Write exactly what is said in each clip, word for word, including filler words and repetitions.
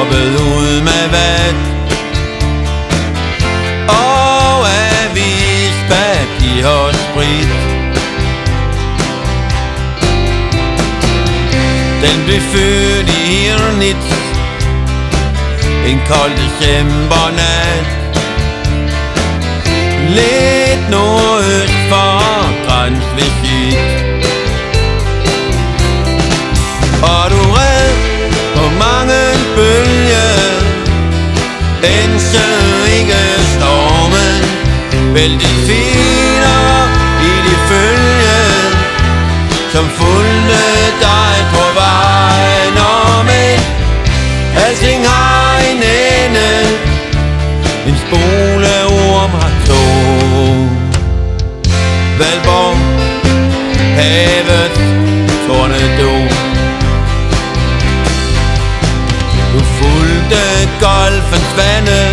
proppet ud med vand og avispapir og sprit. Den blev født i Hirnitz en kold decembernat, lidt nordøst for Grænsvesigt. Og du red på mange bølger, ænsede ikke stormen, vældig finere i de følge, som fulgte dig på vejen. Og men alting har en ende, en spoleorm har to. Valborg, havet, tornado. Du fulgte golfens vande,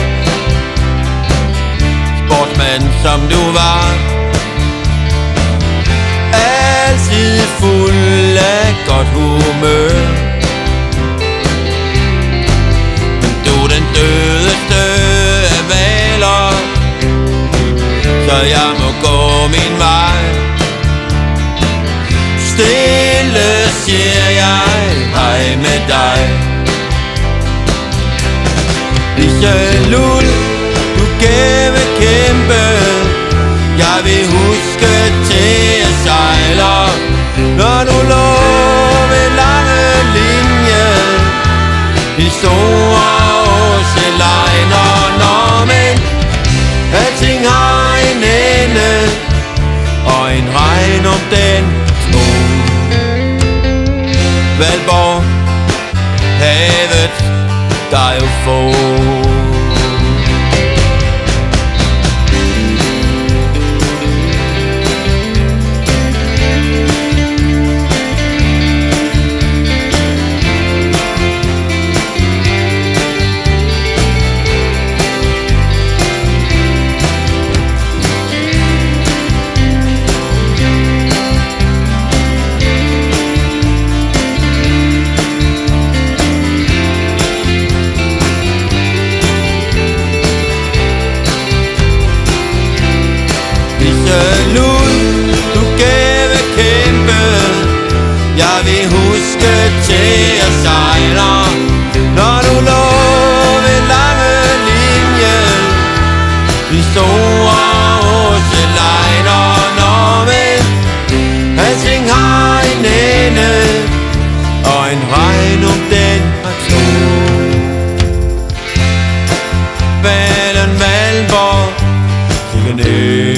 sportsmand som du var, altid fuld af godt humør. Men du den dødeste af valer, så jeg må gå min vej. Stille siger jeg hej med dig. Lille du gave kæmpe, jeg vil huske til jeg sejler, når du lå ved lange linje i store åselejner. Når men alting har en ende, og en regn om den tro. Valborg, havet, der er jo få. Du gave kæmpe, jeg vil huske til jeg sejler, når du lå ved lange linje i store åselejner. Når men alting har en ende, og en regn om den har to. Valen Valborg, kigger ned